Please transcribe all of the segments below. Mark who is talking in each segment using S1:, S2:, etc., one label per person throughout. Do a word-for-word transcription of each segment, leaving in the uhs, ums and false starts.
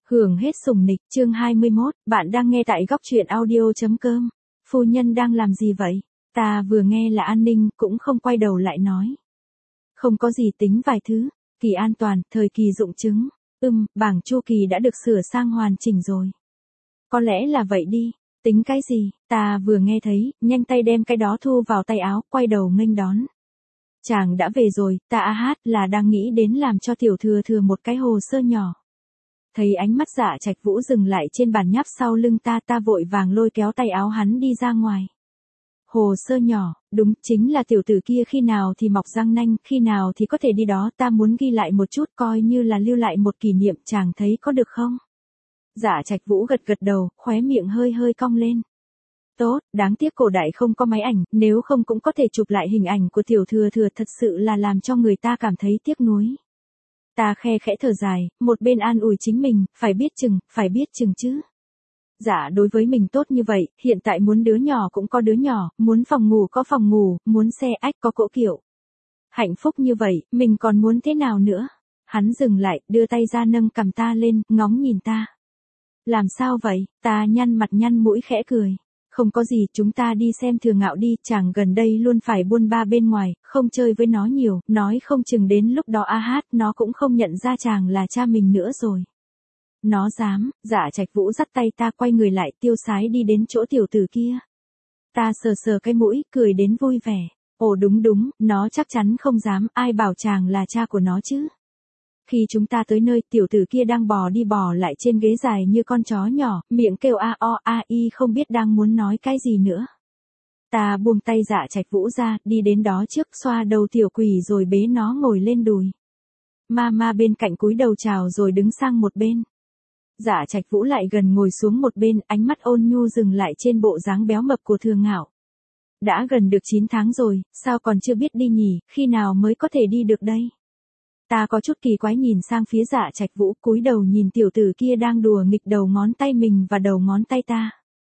S1: Hưởng hết sủng nịch, chương hai mươi mốt, bạn đang nghe tại góc truyện audio.com. Phu nhân đang làm gì vậy? Ta vừa nghe là an ninh, cũng không quay đầu lại nói. Không có gì, tính vài thứ. Kỳ an toàn, thời kỳ dụng chứng. Ừm, bảng chu kỳ đã được sửa sang hoàn chỉnh rồi. Có lẽ là vậy đi. Tính cái gì? Ta vừa nghe thấy, nhanh tay đem cái đó thu vào tay áo, quay đầu nghênh đón. Chàng đã về rồi, ta a hát là đang nghĩ đến làm cho tiểu thừa thừa một cái hồ sơ nhỏ. Thấy ánh mắt Dạ Trạch Vũ dừng lại trên bàn nháp sau lưng ta, ta vội vàng lôi kéo tay áo hắn đi ra ngoài. Hồ sơ nhỏ, đúng, chính là tiểu tử kia khi nào thì mọc răng nanh, khi nào thì có thể đi đó, ta muốn ghi lại một chút coi như là lưu lại một kỷ niệm, chàng thấy có được không? Dạ Trạch Vũ gật gật đầu, khóe miệng hơi hơi cong lên. Tốt, đáng tiếc cổ đại không có máy ảnh, nếu không cũng có thể chụp lại hình ảnh của tiểu thừa thừa, thật sự là làm cho người ta cảm thấy tiếc nuối. Ta khe khẽ thở dài, một bên an ủi chính mình, phải biết chừng, phải biết chừng chứ. Dạ đối với mình tốt như vậy, hiện tại muốn đứa nhỏ cũng có đứa nhỏ, muốn phòng ngủ có phòng ngủ, muốn xe ách có cỗ kiệu. Hạnh phúc như vậy, mình còn muốn thế nào nữa? Hắn dừng lại, đưa tay ra nâng cằm ta lên, ngóng nhìn ta. Làm sao vậy? Ta nhăn mặt nhăn mũi khẽ cười. Không có gì, chúng ta đi xem Thừa Ngạo đi, chàng gần đây luôn phải buôn ba bên ngoài, không chơi với nó nhiều, nói không chừng đến lúc đó a hát nó cũng không nhận ra chàng là cha mình nữa rồi. Nó dám. Dạ Trạch Vũ dắt tay ta quay người lại, tiêu sái đi đến chỗ tiểu tử kia. Ta sờ sờ cái mũi, cười đến vui vẻ. Ồ đúng đúng, nó chắc chắn không dám, ai bảo chàng là cha của nó chứ. Khi chúng ta tới nơi, tiểu tử kia đang bò đi bò lại trên ghế dài như con chó nhỏ, miệng kêu a o a i không biết đang muốn nói cái gì nữa. Ta buông tay Dạ Trạch Vũ ra, đi đến đó trước, xoa đầu tiểu quỷ rồi bế nó ngồi lên đùi. Mama bên cạnh cúi đầu chào rồi đứng sang một bên. Dạ Trạch Vũ lại gần ngồi xuống một bên, ánh mắt ôn nhu dừng lại trên bộ dáng béo mập của Thừa Ngạo. Đã gần được chín tháng rồi, sao còn chưa biết đi nhỉ, khi nào mới có thể đi được đây? Ta có chút kỳ quái nhìn sang phía Dạ Trạch Vũ, cúi đầu nhìn tiểu tử kia đang đùa nghịch đầu ngón tay mình và đầu ngón tay ta.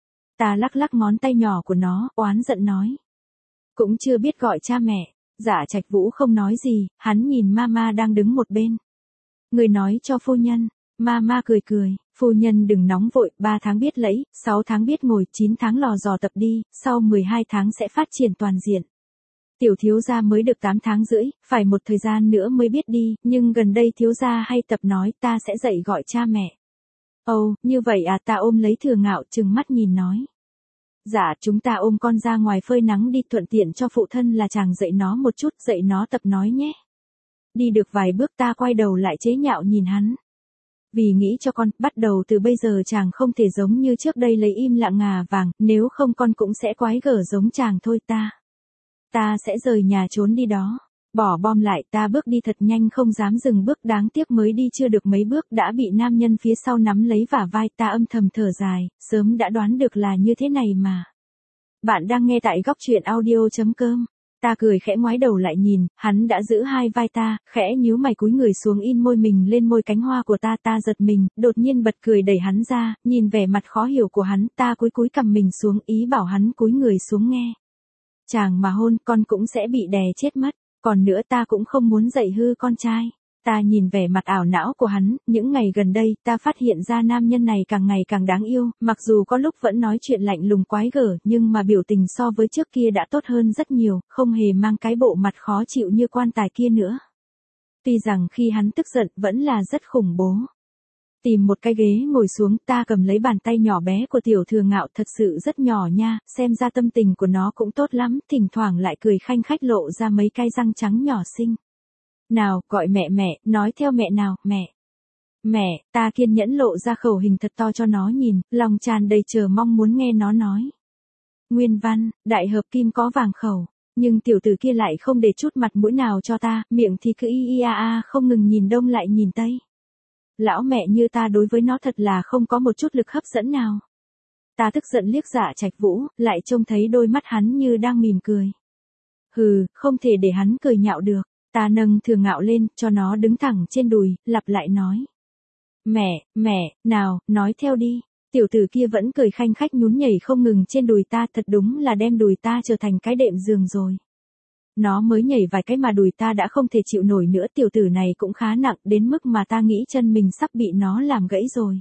S1: Ta lắc lắc ngón tay nhỏ của nó, oán giận nói. Cũng chưa biết gọi cha mẹ. Dạ Trạch Vũ không nói gì, hắn nhìn Mama đang đứng một bên. Người nói cho phu nhân. Mama cười cười, phu nhân đừng nóng vội, ba tháng biết lẫy, sáu tháng biết ngồi, chín tháng lò dò tập đi, sau mười hai tháng sẽ phát triển toàn diện. Tiểu thiếu gia mới được tám tháng rưỡi, phải một thời gian nữa mới biết đi, nhưng gần đây thiếu gia hay tập nói ta sẽ dạy gọi cha mẹ. Ồ, oh, như vậy à, ta ôm lấy Thừa Ngạo trừng mắt nhìn nói. Dạ, chúng ta ôm con ra ngoài phơi nắng đi, thuận tiện cho phụ thân là chàng dạy nó một chút, dạy nó tập nói nhé. Đi được vài bước ta quay đầu lại chế nhạo nhìn hắn. Vì nghĩ cho con, bắt đầu từ bây giờ chàng không thể giống như trước đây lấy im lặng ngà vàng, nếu không con cũng sẽ quái gở giống chàng thôi ta. Ta sẽ rời nhà trốn đi đó. Bỏ bom lại, ta bước đi thật nhanh không dám dừng bước, đáng tiếc mới đi chưa được mấy bước đã bị nam nhân phía sau nắm lấy vả vai, ta âm thầm thở dài, sớm đã đoán được là như thế này mà. Bạn đang nghe tại góc truyện audio.com. Ta cười khẽ ngoái đầu lại nhìn, hắn đã giữ hai vai ta, khẽ nhíu mày cúi người xuống in môi mình lên môi cánh hoa của ta, ta giật mình, đột nhiên bật cười đẩy hắn ra, nhìn vẻ mặt khó hiểu của hắn, ta cúi cúi cầm mình xuống, ý bảo hắn cúi người xuống nghe. Chàng mà hôn, con cũng sẽ bị đè chết mất, còn nữa ta cũng không muốn dạy hư con trai. Ta nhìn vẻ mặt ảo não của hắn, những ngày gần đây, ta phát hiện ra nam nhân này càng ngày càng đáng yêu, mặc dù có lúc vẫn nói chuyện lạnh lùng quái gở, nhưng mà biểu tình so với trước kia đã tốt hơn rất nhiều, không hề mang cái bộ mặt khó chịu như quan tài kia nữa. Tuy rằng khi hắn tức giận vẫn là rất khủng bố. Tìm một cái ghế ngồi xuống, ta cầm lấy bàn tay nhỏ bé của tiểu Thừa Ngạo, thật sự rất nhỏ nha, xem ra tâm tình của nó cũng tốt lắm, thỉnh thoảng lại cười khanh khách lộ ra mấy cái răng trắng nhỏ xinh. Nào, gọi mẹ mẹ, nói theo mẹ nào, mẹ. Mẹ, ta kiên nhẫn lộ ra khẩu hình thật to cho nó nhìn, lòng tràn đầy chờ mong muốn nghe nó nói. Nguyên văn, đại hợp kim có vàng khẩu, nhưng tiểu tử kia lại không để chút mặt mũi nào cho ta, miệng thì cứ y y a a không ngừng nhìn đông lại nhìn tây. Lão mẹ như ta đối với nó thật là không có một chút lực hấp dẫn nào. Ta tức giận liếc Dạ Trạch Vũ, lại trông thấy đôi mắt hắn như đang mỉm cười. Hừ, không thể để hắn cười nhạo được. Ta nâng Thừa Ngạo lên, cho nó đứng thẳng trên đùi, lặp lại nói. Mẹ, mẹ, nào, nói theo đi. Tiểu tử kia vẫn cười khanh khách nhún nhảy không ngừng trên đùi ta, thật đúng là đem đùi ta trở thành cái đệm giường rồi. Nó mới nhảy vài cái mà đùi ta đã không thể chịu nổi nữa, tiểu tử này cũng khá nặng đến mức mà ta nghĩ chân mình sắp bị nó làm gãy rồi.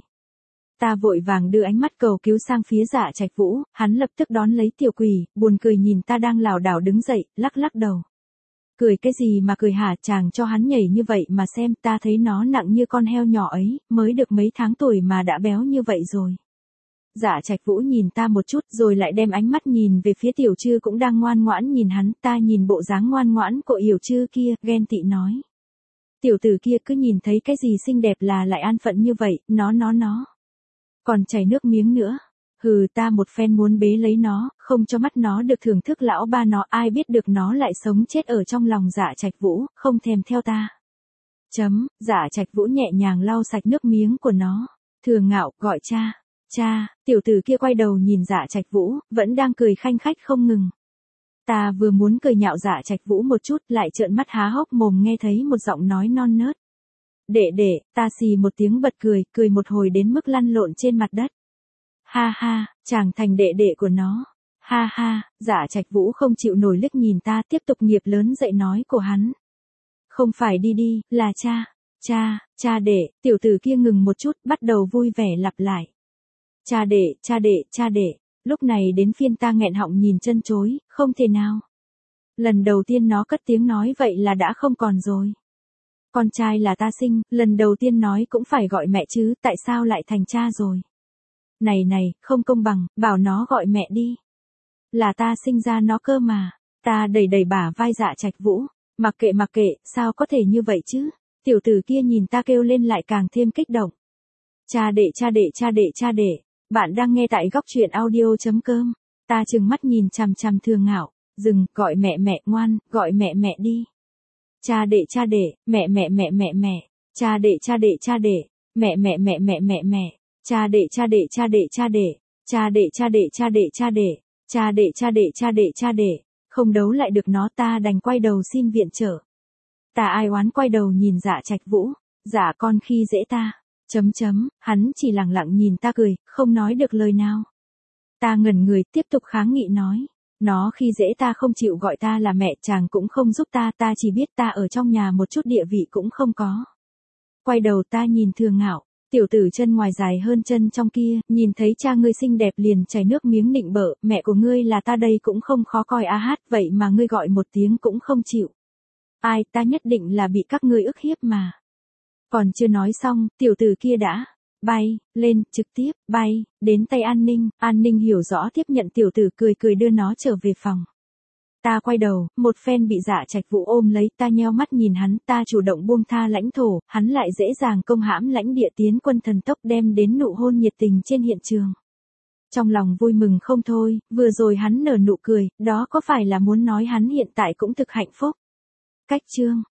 S1: Ta vội vàng đưa ánh mắt cầu cứu sang phía Dạ Trạch Vũ, hắn lập tức đón lấy tiểu quỷ, buồn cười nhìn ta đang lảo đảo đứng dậy, lắc lắc đầu. Cười cái gì mà cười hả, chàng cho hắn nhảy như vậy mà xem, ta thấy nó nặng như con heo nhỏ ấy, mới được mấy tháng tuổi mà đã béo như vậy rồi. Dạ Trạch Vũ nhìn ta một chút rồi lại đem ánh mắt nhìn về phía Tiểu Trư cũng đang ngoan ngoãn nhìn hắn, ta nhìn bộ dáng ngoan ngoãn của Yểu Trư kia, ghen tị nói. Tiểu tử kia cứ nhìn thấy cái gì xinh đẹp là lại an phận như vậy, nó nó nó. Còn chảy nước miếng nữa. Hừ, ta một phen muốn bế lấy nó, không cho mắt nó được thưởng thức lão ba nó, ai biết được nó lại sống chết ở trong lòng Dạ Trạch Vũ, không thèm theo ta. Chấm, Dạ Trạch Vũ nhẹ nhàng lau sạch nước miếng của nó. Thừa Ngạo, gọi cha. Cha, tiểu tử kia quay đầu nhìn Dạ Trạch Vũ, vẫn đang cười khanh khách không ngừng. Ta vừa muốn cười nhạo Dạ Trạch Vũ một chút, lại trợn mắt há hốc mồm nghe thấy một giọng nói non nớt. Đệ đệ, ta xì một tiếng bật cười, cười một hồi đến mức lăn lộn trên mặt đất. Ha ha, chàng thành đệ đệ của nó. Ha ha, Dạ Trạch Vũ không chịu nổi liếc nhìn ta, tiếp tục nghiệp lớn dậy nói của hắn. Không phải đi đi, là cha. Cha, cha đệ, tiểu tử kia ngừng một chút, bắt đầu vui vẻ lặp lại. Cha đệ, cha đệ, cha đệ. Lúc này đến phiên ta nghẹn họng nhìn chân chối, không thể nào. Lần đầu tiên nó cất tiếng nói vậy là đã không còn rồi. Con trai là ta sinh, lần đầu tiên nói cũng phải gọi mẹ chứ, tại sao lại thành cha rồi? Này này, không công bằng, bảo nó gọi mẹ đi. Là ta sinh ra nó cơ mà. Ta đẩy đẩy bả vai Dạ Trạch Vũ. Mặc kệ mặc kệ, sao có thể như vậy chứ? Tiểu tử kia nhìn ta kêu lên lại càng thêm kích động. Cha đệ cha đệ cha đệ cha đệ. Bạn đang nghe tại góc truyện audio.com. Ta trừng mắt nhìn chằm chằm Thừa Ngạo. Dừng, gọi mẹ mẹ, ngoan, gọi mẹ mẹ đi. Cha đệ cha đệ, mẹ mẹ mẹ mẹ mẹ. Cha đệ cha đệ cha đệ, mẹ mẹ mẹ mẹ mẹ mẹ. Cha đệ cha đệ cha đệ cha đệ. Cha đệ cha đệ cha đệ cha đệ. Cha đệ cha đệ cha đệ cha đệ. Không đấu lại được nó, ta đành quay đầu xin viện trợ. Ta ai oán quay đầu nhìn Dạ Trạch Vũ. Dạ con khi dễ ta. Chấm chấm, hắn chỉ lặng lặng nhìn ta cười, không nói được lời nào. Ta ngẩn người, tiếp tục kháng nghị nói. Nó khi dễ ta không chịu gọi ta là mẹ, chàng cũng không giúp ta, ta chỉ biết ta ở trong nhà một chút địa vị cũng không có. Quay đầu ta nhìn Thừa Ngạo, tiểu tử chân ngoài dài hơn chân trong kia, nhìn thấy cha ngươi xinh đẹp liền chảy nước miếng nịnh bợ, mẹ của ngươi là ta đây cũng không khó coi á hát, vậy mà ngươi gọi một tiếng cũng không chịu. Ai, ta nhất định là bị các ngươi ức hiếp mà. Còn chưa nói xong, tiểu tử kia đã bay lên, trực tiếp bay đến tay An Ninh, An Ninh hiểu rõ tiếp nhận tiểu tử cười cười đưa nó trở về phòng. Ta quay đầu, một phen bị Dạ Trạch Vũ ôm lấy, ta nheo mắt nhìn hắn, ta chủ động buông tha lãnh thổ, hắn lại dễ dàng công hãm lãnh địa tiến quân thần tốc đem đến nụ hôn nhiệt tình trên hiện trường. Trong lòng vui mừng không thôi, vừa rồi hắn nở nụ cười, đó có phải là muốn nói hắn hiện tại cũng thực hạnh phúc. Cách chương